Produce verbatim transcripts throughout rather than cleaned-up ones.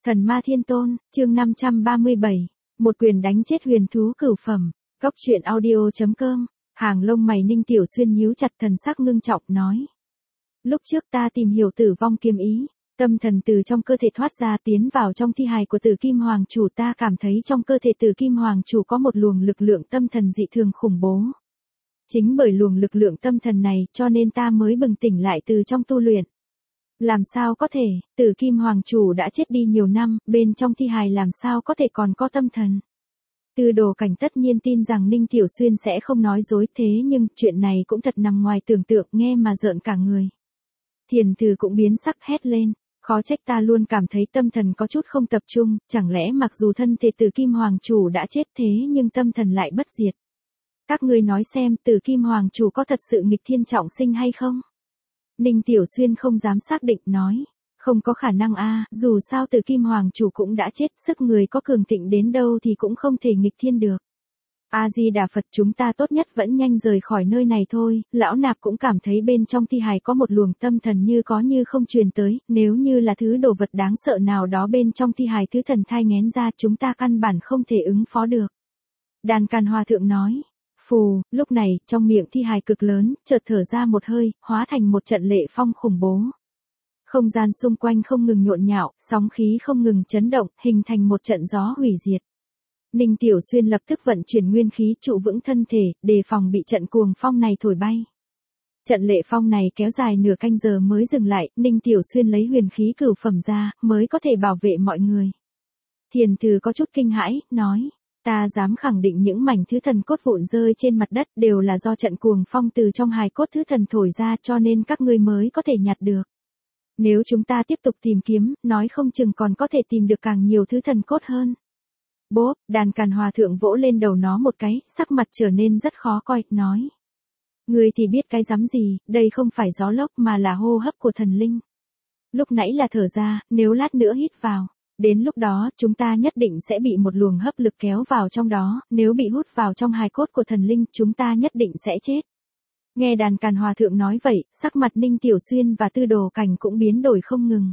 Thần Ma Thiên Tôn, chương năm trăm ba mươi bảy, một quyền đánh chết huyền thú cửu phẩm. Cốc truyện audio chấm com, hàng lông mày Ninh Tiểu Xuyên nhíu chặt, thần sắc ngưng trọng nói. Lúc trước ta tìm hiểu tử vong kiếm ý, tâm thần từ trong cơ thể thoát ra tiến vào trong thi hài của Tử Kim Hoàng Chủ, ta cảm thấy trong cơ thể Tử Kim Hoàng Chủ có một luồng lực lượng tâm thần dị thường khủng bố. Chính bởi luồng lực lượng tâm thần này cho nên ta mới bừng tỉnh lại từ trong tu luyện. Làm sao có thể, Tử Kim Hoàng Chủ đã chết đi nhiều năm, bên trong thi hài làm sao có thể còn có tâm thần. Tư Đồ Cảnh tất nhiên tin rằng Ninh Tiểu Xuyên sẽ không nói dối, thế nhưng chuyện này cũng thật nằm ngoài tưởng tượng, nghe mà rợn cả người. Thiền Thư cũng biến sắc hét lên, khó trách ta luôn cảm thấy tâm thần có chút không tập trung, chẳng lẽ mặc dù thân thể Tử Kim Hoàng Chủ đã chết thế nhưng tâm thần lại bất diệt. Các ngươi nói xem, Tử Kim Hoàng Chủ có thật sự nghịch thiên trọng sinh hay không? Ninh Tiểu Xuyên không dám xác định nói, không có khả năng a, dù sao Tử Kim Hoàng Chủ cũng đã chết, sức người có cường thịnh đến đâu thì cũng không thể nghịch thiên được. A Di Đà Phật, chúng ta tốt nhất vẫn nhanh rời khỏi nơi này thôi. Lão Nạp cũng cảm thấy bên trong thi hài có một luồng tâm thần như có như không truyền tới, nếu như là thứ đồ vật đáng sợ nào đó bên trong thi hài thứ thần thai nghén ra, chúng ta căn bản không thể ứng phó được. Đàn Can Hòa Thượng nói. Phù, lúc này, trong miệng thi hài cực lớn, chợt thở ra một hơi, hóa thành một trận lệ phong khủng bố. Không gian xung quanh không ngừng nhộn nhạo, sóng khí không ngừng chấn động, hình thành một trận gió hủy diệt. Ninh Tiểu Xuyên lập tức vận chuyển nguyên khí trụ vững thân thể, đề phòng bị trận cuồng phong này thổi bay. Trận lệ phong này kéo dài nửa canh giờ mới dừng lại, Ninh Tiểu Xuyên lấy huyền khí cửu phẩm ra, mới có thể bảo vệ mọi người. Thiền Thư có chút kinh hãi, nói. Ta dám khẳng định những mảnh thứ thần cốt vụn rơi trên mặt đất đều là do trận cuồng phong từ trong hài cốt thứ thần thổi ra, cho nên các ngươi mới có thể nhặt được. Nếu chúng ta tiếp tục tìm kiếm, nói không chừng còn có thể tìm được càng nhiều thứ thần cốt hơn. Bốp, Đàn Càn Hòa Thượng vỗ lên đầu nó một cái, sắc mặt trở nên rất khó coi, nói. Ngươi thì biết cái rắm gì, đây không phải gió lốc mà là hô hấp của thần linh. Lúc nãy là thở ra, nếu lát nữa hít vào. Đến lúc đó, chúng ta nhất định sẽ bị một luồng hấp lực kéo vào trong đó, nếu bị hút vào trong hài cốt của thần linh, chúng ta nhất định sẽ chết. Nghe Đàn Càn Hòa Thượng nói vậy, sắc mặt Ninh Tiểu Xuyên và Tư Đồ Cảnh cũng biến đổi không ngừng.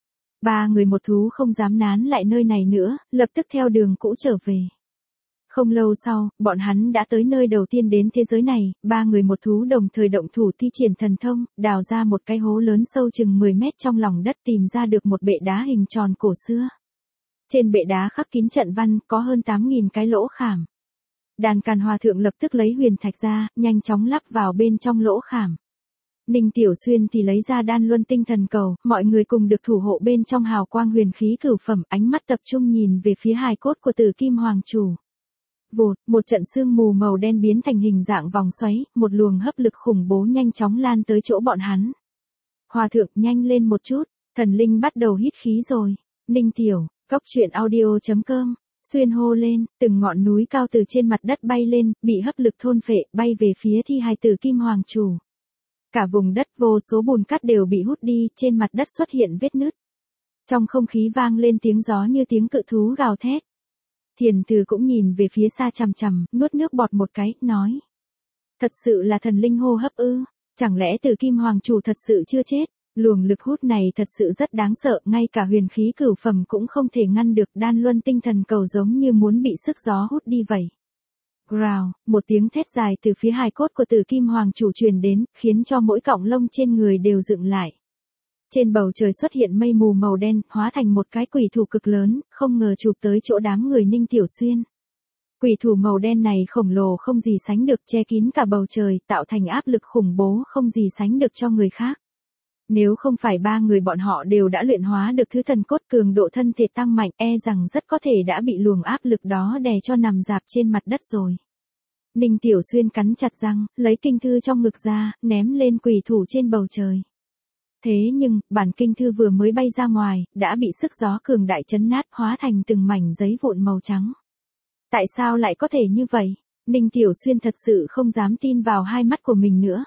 Ba người một thú không dám nán lại nơi này nữa, lập tức theo đường cũ trở về. Không lâu sau, bọn hắn đã tới nơi đầu tiên đến thế giới này, ba người một thú đồng thời động thủ thi triển thần thông, đào ra một cái hố lớn sâu chừng mười mét trong lòng đất, tìm ra được một bệ đá hình tròn cổ xưa. Trên bệ đá khắc kín trận văn, có hơn tám nghìn cái lỗ khảm. Đàn Càn Hòa Thượng lập tức lấy huyền thạch ra, nhanh chóng lắp vào bên trong lỗ khảm. Ninh Tiểu Xuyên thì lấy ra đan luân tinh thần cầu, mọi người cùng được thủ hộ bên trong hào quang huyền khí cửu phẩm, ánh mắt tập trung nhìn về phía hài cốt của Tử Kim Hoàng Chủ. Vụt, một trận sương mù màu đen biến thành hình dạng vòng xoáy, một luồng hấp lực khủng bố nhanh chóng lan tới chỗ bọn hắn. Hòa Thượng, nhanh lên một chút, thần linh bắt đầu hít khí rồi. Ninh Tiểu, Cốc truyện audio chấm com, Xuyên hô lên, từng ngọn núi cao từ trên mặt đất bay lên, bị hấp lực thôn phệ, bay về phía thi hài Tử Kim Hoàng Chủ. Cả vùng đất vô số bùn cát đều bị hút đi, trên mặt đất xuất hiện vết nứt. Trong không khí vang lên tiếng gió như tiếng cự thú gào thét. Thiền Thư cũng nhìn về phía xa chằm chằm, nuốt nước bọt một cái, nói. Thật sự là thần linh hô hấp ư, chẳng lẽ Tử Kim Hoàng Chủ thật sự chưa chết, luồng lực hút này thật sự rất đáng sợ, ngay cả huyền khí cửu phẩm cũng không thể ngăn được, đan luân tinh thần cầu giống như muốn bị sức gió hút đi vậy. Growl, một tiếng thét dài từ phía hài cốt của Tử Kim Hoàng Chủ truyền đến, khiến cho mỗi cọng lông trên người đều dựng lại. Trên bầu trời xuất hiện mây mù màu đen, hóa thành một cái quỷ thủ cực lớn, không ngờ chụp tới chỗ đám người Ninh Tiểu Xuyên. Quỷ thủ màu đen này khổng lồ không gì sánh được, che kín cả bầu trời, tạo thành áp lực khủng bố không gì sánh được cho người khác. Nếu không phải ba người bọn họ đều đã luyện hóa được thứ thần cốt, cường độ thân thể tăng mạnh, e rằng rất có thể đã bị luồng áp lực đó đè cho nằm rạp trên mặt đất rồi. Ninh Tiểu Xuyên cắn chặt răng, lấy kinh thư trong ngực ra, ném lên quỷ thủ trên bầu trời. Thế nhưng, bản kinh thư vừa mới bay ra ngoài, đã bị sức gió cường đại chấn nát, hóa thành từng mảnh giấy vụn màu trắng. Tại sao lại có thể như vậy? Ninh Tiểu Xuyên thật sự không dám tin vào hai mắt của mình nữa.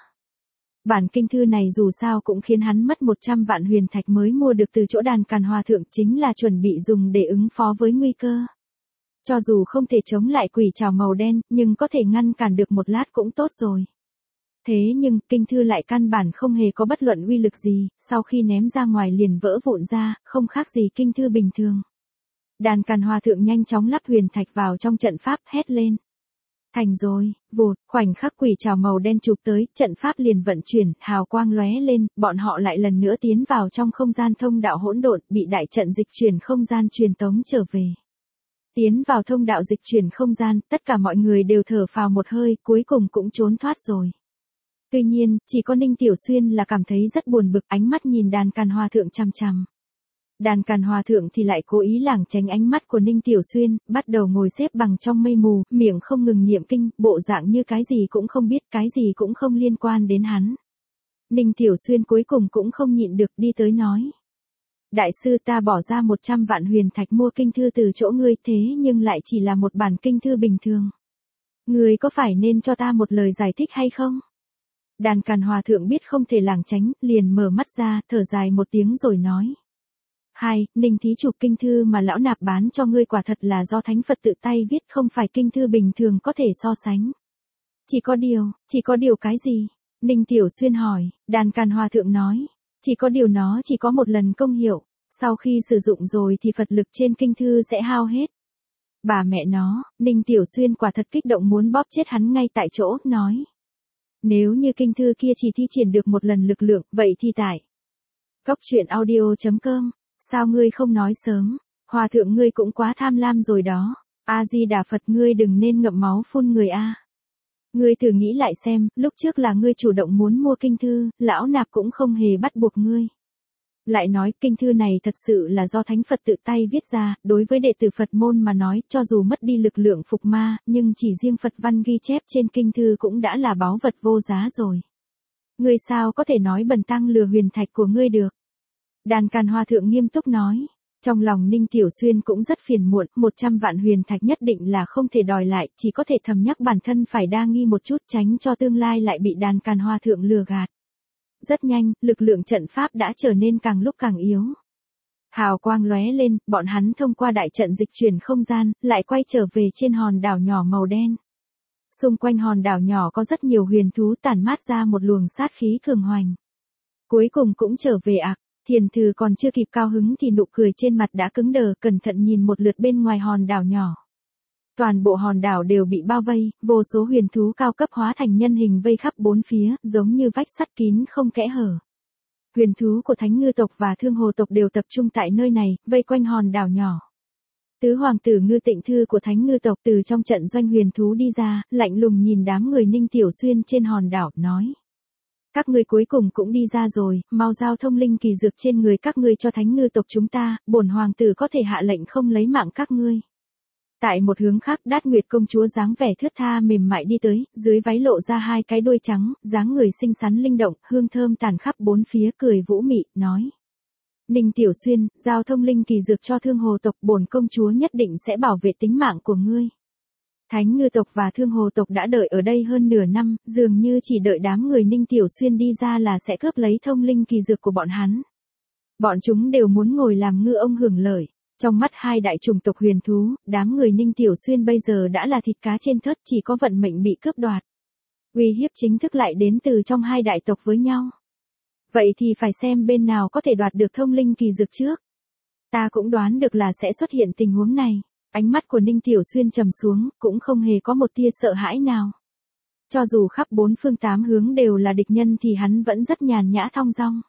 Bản kinh thư này dù sao cũng khiến hắn mất một trăm vạn huyền thạch mới mua được từ chỗ Đàn Càn Hòa Thượng, chính là chuẩn bị dùng để ứng phó với nguy cơ. Cho dù không thể chống lại quỷ trảo màu đen, nhưng có thể ngăn cản được một lát cũng tốt rồi. Thế nhưng, kinh thư lại căn bản không hề có bất luận uy lực gì, sau khi ném ra ngoài liền vỡ vụn ra, không khác gì kinh thư bình thường. Đàn Càn Hòa thượng nhanh chóng lắp huyền thạch vào trong trận pháp, hét lên. Thành rồi, vụt, khoảnh khắc quỷ trảo màu đen chụp tới, trận pháp liền vận chuyển, hào quang lóe lên, bọn họ lại lần nữa tiến vào trong không gian thông đạo hỗn độn, bị đại trận dịch chuyển không gian truyền tống trở về. Tiến vào thông đạo dịch chuyển không gian, tất cả mọi người đều thở phào một hơi, cuối cùng cũng trốn thoát rồi. Tuy nhiên, chỉ có Ninh Tiểu Xuyên là cảm thấy rất buồn bực, ánh mắt nhìn Đàn Càn Hòa thượng chằm chằm. Đàn Càn Hòa thượng thì lại cố ý lảng tránh ánh mắt của Ninh Tiểu Xuyên, bắt đầu ngồi xếp bằng trong mây mù, miệng không ngừng niệm kinh, bộ dạng như cái gì cũng không biết, cái gì cũng không liên quan đến hắn. Ninh Tiểu Xuyên cuối cùng cũng không nhịn được, đi tới nói. Đại sư, ta bỏ ra một trăm vạn huyền thạch mua kinh thư từ chỗ ngươi, thế nhưng lại chỉ là một bản kinh thư bình thường. Ngươi có phải nên cho ta một lời giải thích hay không? Đàn Càn Hòa thượng biết không thể lảng tránh, liền mở mắt ra, thở dài một tiếng rồi nói. Hai, Ninh thí chủ, kinh thư mà lão nạp bán cho ngươi quả thật là do Thánh Phật tự tay viết, không phải kinh thư bình thường có thể so sánh. Chỉ có điều, chỉ có điều cái gì? Ninh Tiểu Xuyên hỏi. Đàn Càn Hòa thượng nói. Chỉ có điều nó chỉ có một lần công hiệu, sau khi sử dụng rồi thì Phật lực trên kinh thư sẽ hao hết. Bà mẹ nó, Ninh Tiểu Xuyên quả thật kích động muốn bóp chết hắn ngay tại chỗ, nói. Nếu như kinh thư kia chỉ thi triển được một lần lực lượng, vậy thì tại. Cốc truyện audio chấm com, sao ngươi không nói sớm, Hòa thượng ngươi cũng quá tham lam rồi đó, A-di-đà Phật, ngươi đừng nên ngậm máu phun người a. Ngươi thử nghĩ lại xem, lúc trước là ngươi chủ động muốn mua kinh thư, lão nạp cũng không hề bắt buộc ngươi. Lại nói, kinh thư này thật sự là do Thánh Phật tự tay viết ra, đối với đệ tử Phật môn mà nói, cho dù mất đi lực lượng phục ma, nhưng chỉ riêng Phật văn ghi chép trên kinh thư cũng đã là báu vật vô giá rồi. Ngươi sao có thể nói bần tăng lừa huyền thạch của ngươi được? Đàn Càn Hòa thượng nghiêm túc nói. Trong lòng Ninh Tiểu Xuyên cũng rất phiền muộn, một trăm vạn huyền thạch nhất định là không thể đòi lại, chỉ có thể thầm nhắc bản thân phải đa nghi một chút, tránh cho tương lai lại bị Đàn Càn Hòa thượng lừa gạt. Rất nhanh, lực lượng trận pháp đã trở nên càng lúc càng yếu. Hào quang lóe lên, bọn hắn thông qua đại trận dịch chuyển không gian, lại quay trở về trên hòn đảo nhỏ màu đen. Xung quanh hòn đảo nhỏ có rất nhiều huyền thú tản mát ra một luồng sát khí cường hoành. Cuối cùng cũng trở về ạc. Thiền Thư còn chưa kịp cao hứng thì nụ cười trên mặt đã cứng đờ, cẩn thận nhìn một lượt bên ngoài hòn đảo nhỏ. Toàn bộ hòn đảo đều bị bao vây, vô số huyền thú cao cấp hóa thành nhân hình vây khắp bốn phía, giống như vách sắt kín không kẽ hở. Huyền thú của Thánh Ngư tộc và Thương Hồ tộc đều tập trung tại nơi này, vây quanh hòn đảo nhỏ. Tứ hoàng tử Ngư Tịnh Thư của Thánh Ngư tộc từ trong trận doanh huyền thú đi ra, lạnh lùng nhìn đám người Ninh Tiểu Xuyên trên hòn đảo, nói. Các ngươi cuối cùng cũng đi ra rồi, mau giao thông linh kỳ dược trên người các ngươi cho Thánh Ngư tộc chúng ta, bổn hoàng tử có thể hạ lệnh không lấy mạng các ngươi. Tại một hướng khác, Đát Nguyệt công chúa dáng vẻ thướt tha mềm mại đi tới, dưới váy lộ ra hai cái đuôi trắng, dáng người xinh xắn linh động, hương thơm tàn khắp bốn phía, cười vũ mị, nói. Ninh Tiểu Xuyên, giao thông linh kỳ dược cho Thương Hồ tộc, bổn công chúa nhất định sẽ bảo vệ tính mạng của ngươi. Thánh Ngư tộc và Thương Hồ tộc đã đợi ở đây hơn nửa năm, dường như chỉ đợi đám người Ninh Tiểu Xuyên đi ra là sẽ cướp lấy thông linh kỳ dược của bọn hắn. Bọn chúng đều muốn ngồi làm ngư ông hưởng lợi. Trong mắt hai đại chủng tộc huyền thú, đám người Ninh Tiểu Xuyên bây giờ đã là thịt cá trên thớt, chỉ có vận mệnh bị cướp đoạt. Uy hiếp chính thức lại đến từ trong hai đại tộc với nhau. Vậy thì phải xem bên nào có thể đoạt được thông linh kỳ dược trước. Ta cũng đoán được là sẽ xuất hiện tình huống này. Ánh mắt của Ninh Tiểu Xuyên trầm xuống, cũng không hề có một tia sợ hãi nào. Cho dù khắp bốn phương tám hướng đều là địch nhân thì hắn vẫn rất nhàn nhã thong dong.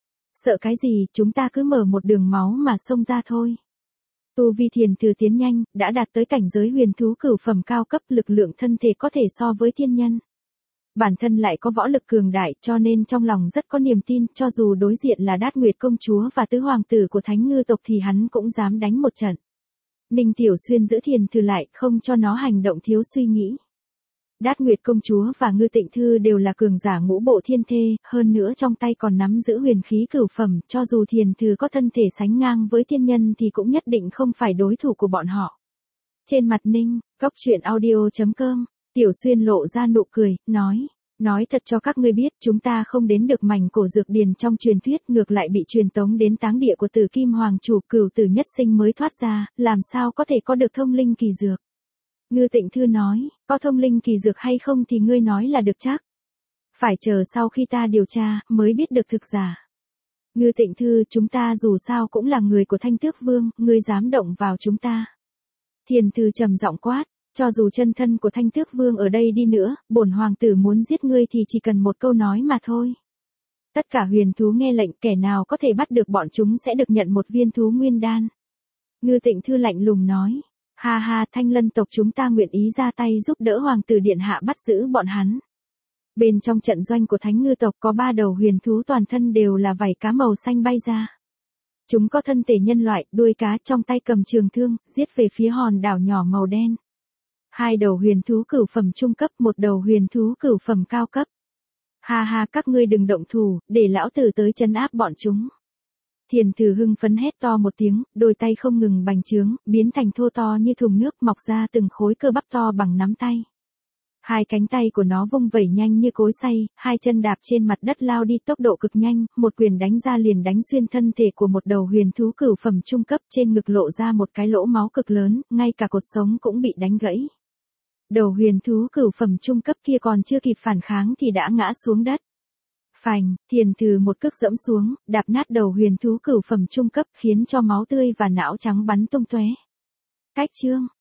Sợ cái gì, chúng ta cứ mở một đường máu mà xông ra thôi. Tu vi Thiền Thư tiến nhanh, đã đạt tới cảnh giới huyền thú cửu phẩm cao cấp, lực lượng thân thể có thể so với thiên nhân. Bản thân lại có võ lực cường đại, cho nên trong lòng rất có niềm tin, cho dù đối diện là Đát Nguyệt công chúa và tứ hoàng tử của Thánh Ngư tộc thì hắn cũng dám đánh một trận. Ninh Tiểu Xuyên giữ Thiền Thư lại, không cho nó hành động thiếu suy nghĩ. Đát Nguyệt công chúa và Ngư Tịnh Thư đều là cường giả ngũ bộ thiên thê, hơn nữa trong tay còn nắm giữ huyền khí cửu phẩm, cho dù Thiền Thư có thân thể sánh ngang với thiên nhân thì cũng nhất định không phải đối thủ của bọn họ. Trên mặt Ninh, cốc truyện audio chấm com, Tiểu Xuyên lộ ra nụ cười, nói. Nói thật cho các ngươi biết, chúng ta không đến được mảnh cổ dược điền trong truyền thuyết, ngược lại bị truyền tống đến táng địa của Tử Kim Hoàng chủ, Cửu Tử nhất sinh mới thoát ra, làm sao có thể có được thông linh kỳ dược. Ngư Tịnh Thư nói, có thông linh kỳ dược hay không thì ngươi nói là được chắc. Phải chờ sau khi ta điều tra, mới biết được thực giả. Ngư Tịnh Thư, chúng ta dù sao cũng là người của Thanh Tước Vương, ngươi dám động vào chúng ta. Thiền Thư trầm giọng quát, cho dù chân thân của Thanh Tước Vương ở đây đi nữa, bổn hoàng tử muốn giết ngươi thì chỉ cần một câu nói mà thôi. Tất cả huyền thú nghe lệnh, kẻ nào có thể bắt được bọn chúng sẽ được nhận một viên thú nguyên đan. Ngư Tịnh Thư lạnh lùng nói, ha ha, Thanh Lân tộc chúng ta nguyện ý ra tay giúp đỡ hoàng tử điện hạ bắt giữ bọn hắn. Bên trong trận doanh của Thánh Ngư tộc có ba đầu huyền thú toàn thân đều là vảy cá màu xanh bay ra. Chúng có thân thể nhân loại, đuôi cá, trong tay cầm trường thương, giết về phía hòn đảo nhỏ màu đen. Hai đầu huyền thú cửu phẩm trung cấp, một đầu huyền thú cửu phẩm cao cấp. Ha ha, các ngươi đừng động thủ, để lão tử tới trấn áp bọn chúng. Thiền Thư hưng phấn hét to một tiếng, đôi tay không ngừng bành trướng, biến thành thô to như thùng nước, mọc ra từng khối cơ bắp to bằng nắm tay. Hai cánh tay của nó vung vẩy nhanh như cối xay, hai chân đạp trên mặt đất lao đi tốc độ cực nhanh, một quyền đánh ra liền đánh xuyên thân thể của một đầu huyền thú cửu phẩm trung cấp, trên ngực lộ ra một cái lỗ máu cực lớn, ngay cả cột sống cũng bị đánh gãy. Đầu huyền thú cửu phẩm trung cấp kia còn chưa kịp phản kháng thì đã ngã xuống đất. Phành, Thiền Thư một cước dẫm xuống, đạp nát đầu huyền thú cửu phẩm trung cấp, khiến cho máu tươi và não trắng bắn tung tóe. Cách chương